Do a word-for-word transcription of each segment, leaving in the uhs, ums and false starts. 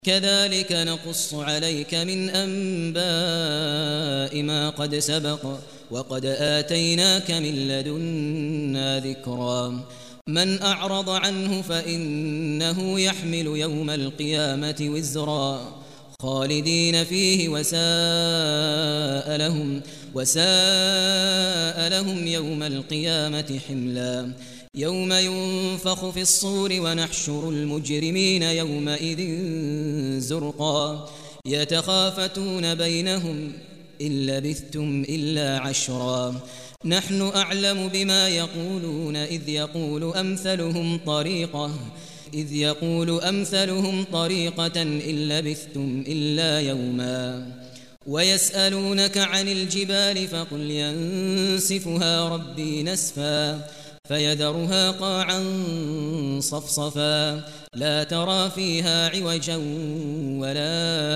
كذلك نقص عليك من أنباء ما قد سبق وقد آتيناك من لدنا ذكرا من أعرض عنه فإنه يحمل يوم القيامة وزرا خالدين فيه وساء لهم وساء لهم يوم القيامة حملا يوم ينفخ في الصور ونحشر المجرمين يومئذ زرقا يتخافتون بينهم إن لبثتم إلا عشرا نحن أعلم بما يقولون إذ يقول أمثلهم طريقة إذ يقول أمثلهم طريقة إن لبثتم إلا يوما ويسألونك عن الجبال فقل ينسفها ربي نسفا فيذرها قاعا صفصفا لا ترى فيها عوجا ولا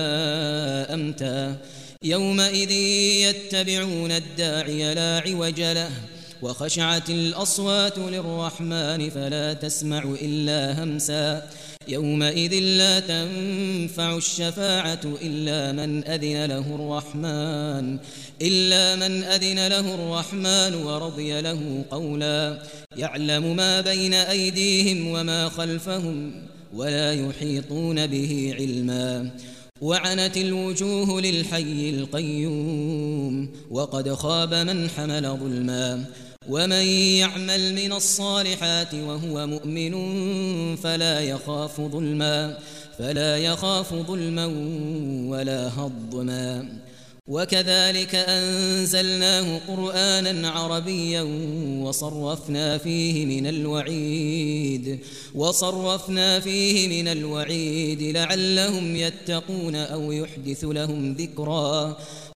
أمتا يومئذ يتبعون الداعي لا عوج له وخشعت الأصوات للرحمن فلا تسمع إلا همسا يومئذ لا تنفع الشفاعة إلا من أذن له الرحمن إلا من أذن له الرحمن ورضي له قولا يعلم ما بين أيديهم وما خلفهم ولا يحيطون به علما وعنت الوجوه للحي القيوم وقد خاب من حمل ظلما ومن يعمل من الصالحات وهو مؤمن فلا يخاف ظلما فلا يخاف ظلما ولا هضما وكذلك أنزلناه قرآنا عربيا وصرفنا فيه من الوعيد وصرفنا فيه من الوعيد لعلهم يتقون أو يحدث لهم ذكرا